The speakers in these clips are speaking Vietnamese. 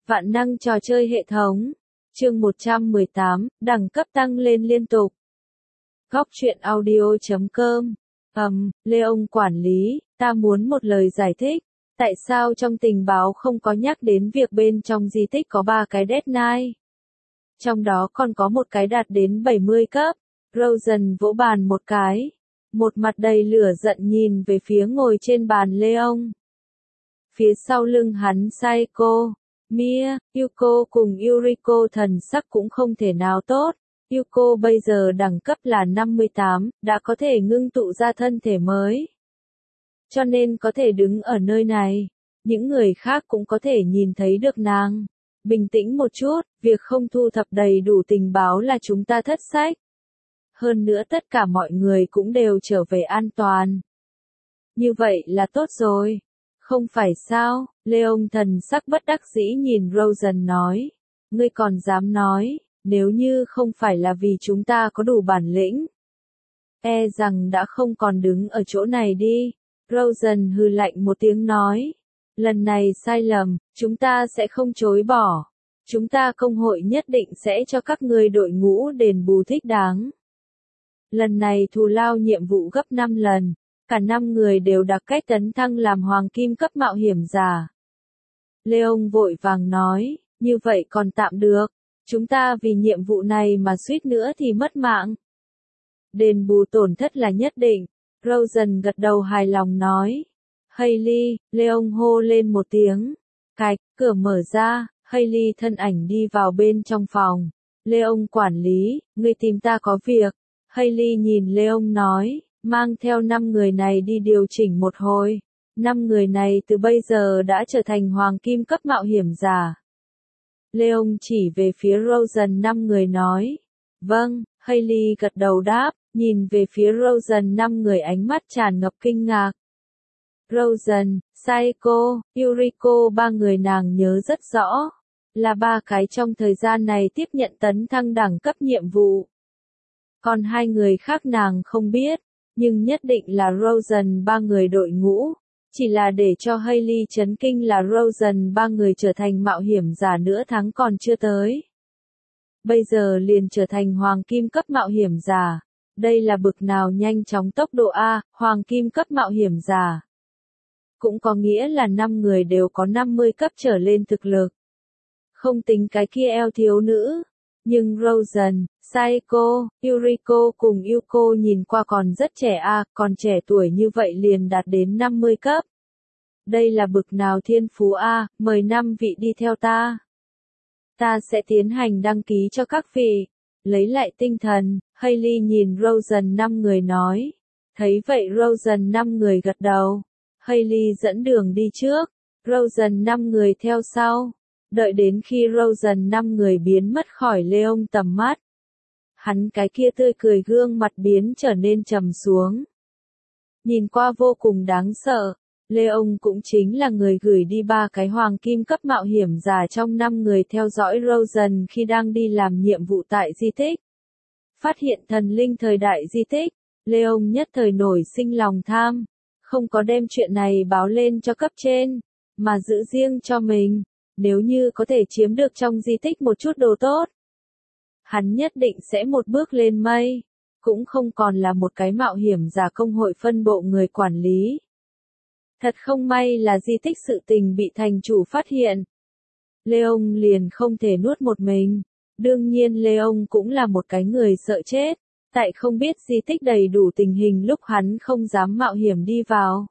Vạn năng trò chơi hệ thống. Chương 118, đẳng cấp tăng lên liên tục. Góc truyện audio.com. Leon quản lý, ta muốn một lời giải thích. Tại sao trong tình báo không có nhắc đến việc bên trong di tích có 3 cái Death Knight? Trong đó còn có một cái đạt đến 70 cấp. Rosen vỗ bàn một cái. Một mặt đầy lửa giận nhìn về phía ngồi trên bàn Leon. Phía sau lưng hắn Saeko, Mia, Yuko cùng Yuriko thần sắc cũng không thể nào tốt. Yuko bây giờ đẳng cấp là 58, đã có thể ngưng tụ ra thân thể mới. Cho nên có thể đứng ở nơi này. Những người khác cũng có thể nhìn thấy được nàng. Bình tĩnh một chút, việc không thu thập đầy đủ tình báo là chúng ta thất sách. Hơn nữa tất cả mọi người cũng đều trở về an toàn. Như vậy là tốt rồi. Không phải sao, Leon thần sắc bất đắc dĩ nhìn Rosen nói. Ngươi còn dám nói, nếu như không phải là vì chúng ta có đủ bản lĩnh. E rằng đã không còn đứng ở chỗ này đi. Rosen hừ lạnh một tiếng nói. Lần này sai lầm, chúng ta sẽ không chối bỏ. Chúng ta công hội nhất định sẽ cho các ngươi đội ngũ đền bù thích đáng. Lần này thù lao nhiệm vụ gấp 5 lần. Cả 5 người đều đặc cách tấn thăng làm hoàng kim cấp mạo hiểm giả. Leon vội vàng nói, như vậy còn tạm được. Chúng ta vì nhiệm vụ này mà suýt nữa thì mất mạng. Đền bù tổn thất là nhất định. Rosen gật đầu hài lòng nói. Hailey, Leon hô lên một tiếng. Cạch, cửa mở ra, Hailey thân ảnh đi vào bên trong phòng. Leon quản lý, ngươi tìm ta có việc. Hailey nhìn Leon nói. Mang theo 5 người này đi điều chỉnh một hồi. 5 người này từ bây giờ đã trở thành hoàng kim cấp mạo hiểm giả. Leon chỉ về phía Rosen 5 người nói. Vâng, Hailey gật đầu đáp, nhìn về phía Rosen 5 người ánh mắt tràn ngập kinh ngạc. Rosen, Saeko, Yuriko 3 người nàng nhớ rất rõ. Là 3 cái trong thời gian này tiếp nhận tấn thăng đẳng cấp nhiệm vụ. Còn 2 người khác nàng không biết. Nhưng nhất định là Rosen 3 người đội ngũ, chỉ là để cho Hailey chấn kinh là Rosen 3 người trở thành mạo hiểm giả nửa tháng còn chưa tới. Bây giờ liền trở thành hoàng kim cấp mạo hiểm giả. Đây là bực nào nhanh chóng tốc độ A, hoàng kim cấp mạo hiểm giả. Cũng có nghĩa là 5 người đều có 50 cấp trở lên thực lực. Không tính cái kia eo thiếu nữ. Nhưng Rosen, Saeko, Yuriko cùng Yuko nhìn qua còn rất trẻ còn trẻ tuổi như vậy liền đạt đến 50 cấp. Đây là bực nào thiên phú mời 5 vị đi theo ta. Ta sẽ tiến hành đăng ký cho các vị. Lấy lại tinh thần, Hailey nhìn Rosen 5 người nói. Thấy vậy Rosen 5 người gật đầu. Hailey dẫn đường đi trước, Rosen 5 người theo sau. Đợi đến khi Rosen 5 người biến mất khỏi Leon tầm mắt. Hắn cái kia tươi cười gương mặt biến trở nên trầm xuống. Nhìn qua vô cùng đáng sợ. Leon cũng chính là người gửi đi 3 cái hoàng kim cấp mạo hiểm giả trong 5 người theo dõi Rosen khi đang đi làm nhiệm vụ tại di tích. Phát hiện thần linh thời đại di tích. Leon nhất thời nổi sinh lòng tham. Không có đem chuyện này báo lên cho cấp trên, mà giữ riêng cho mình. Nếu như có thể chiếm được trong di tích một chút đồ tốt, hắn nhất định sẽ một bước lên mây, cũng không còn là một cái mạo hiểm giả công hội phân bộ người quản lý. Thật không may là di tích sự tình bị thành chủ phát hiện. Leon liền không thể nuốt một mình. Đương nhiên Leon cũng là một cái người sợ chết, tại không biết di tích đầy đủ tình hình lúc hắn không dám mạo hiểm đi vào.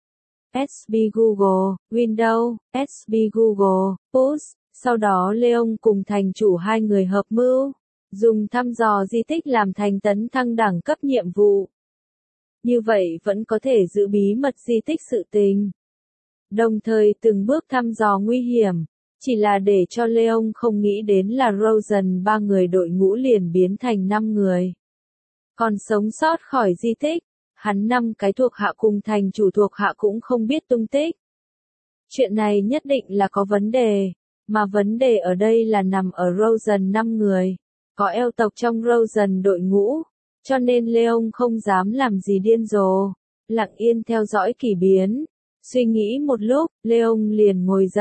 SB Google, Windows, SB Google, Push, sau đó Leon cùng thành chủ 2 người hợp mưu, dùng thăm dò di tích làm thành tấn thăng đẳng cấp nhiệm vụ. Như vậy vẫn có thể giữ bí mật di tích sự tình. Đồng thời từng bước thăm dò nguy hiểm, chỉ là để cho Leon không nghĩ đến là Rosen 3 người đội ngũ liền biến thành 5 người. Còn sống sót khỏi di tích. Hắn 5 cái thuộc hạ cùng thành chủ thuộc hạ cũng không biết tung tích. Chuyện này nhất định là có vấn đề, mà vấn đề ở đây là nằm ở Rosen 5 người. Có eo tộc trong Rosen đội ngũ, cho nên Leon không dám làm gì điên rồ, lặng yên theo dõi kỳ biến. Suy nghĩ một lúc, Leon liền ngồi dậy,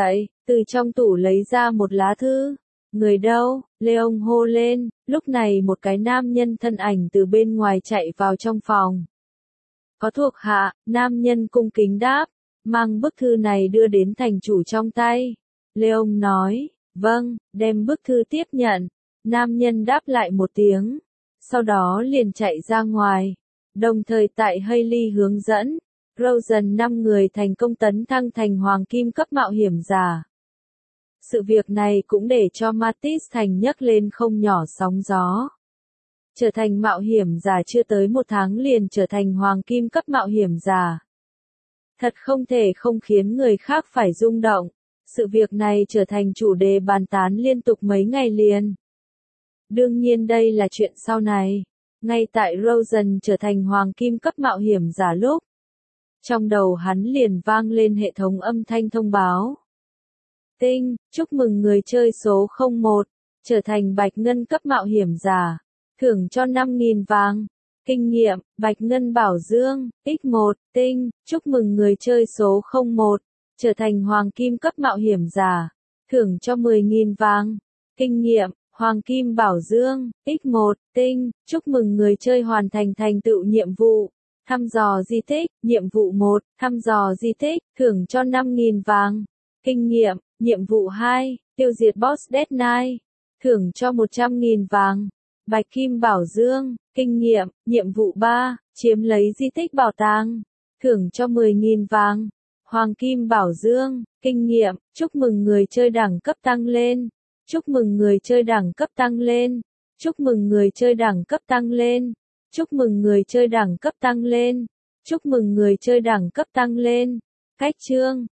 Từ trong tủ lấy ra một lá thư. Người đâu? Leon hô lên, lúc này một cái nam nhân thân ảnh từ bên ngoài chạy vào trong phòng. Có thuộc hạ, nam nhân cung kính đáp, mang bức thư này đưa đến thành chủ trong tay. Leon nói, vâng, đem bức thư tiếp nhận. Nam nhân đáp lại một tiếng, sau đó liền chạy ra ngoài. Đồng thời tại Hailey hướng dẫn, Rosen 5 người thành công tấn thăng thành hoàng kim cấp mạo hiểm giả. Sự việc này cũng để cho Mattis thành nhấc lên không nhỏ sóng gió. Trở thành mạo hiểm giả chưa tới 1 tháng liền trở thành hoàng kim cấp mạo hiểm giả. Thật không thể không khiến người khác phải rung động. Sự việc này trở thành chủ đề bàn tán liên tục mấy ngày liền. Đương nhiên đây là chuyện sau này. Ngay tại Rosen trở thành hoàng kim cấp mạo hiểm giả lúc, trong đầu hắn liền vang lên hệ thống âm thanh thông báo. Tinh, chúc mừng người chơi số 01, trở thành bạch ngân cấp mạo hiểm giả. Thưởng cho 5.000 vàng. Kinh nghiệm, bạch ngân bảo dương, x1, tinh, chúc mừng người chơi số 01, trở thành hoàng kim cấp mạo hiểm giả. Thưởng cho 10.000 vàng. Kinh nghiệm, hoàng kim bảo dương, x1, tinh, chúc mừng người chơi hoàn thành thành tựu nhiệm vụ. Thăm dò di tích, nhiệm vụ 1, thăm dò di tích, thưởng cho 5.000 vàng. Kinh nghiệm, nhiệm vụ 2, tiêu diệt boss Death Knight, thưởng cho 100.000 vàng. Bạch kim bảo dương, kinh nghiệm, nhiệm vụ 3, chiếm lấy di tích bảo tàng, thưởng cho 10.000 vàng. Hoàng kim bảo dương, kinh nghiệm, chúc mừng người chơi đẳng cấp tăng lên. Chúc mừng người chơi đẳng cấp tăng lên. Chúc mừng người chơi đẳng cấp tăng lên. Chúc mừng người chơi đẳng cấp tăng lên. Chúc mừng người chơi đẳng cấp tăng lên. Cách chương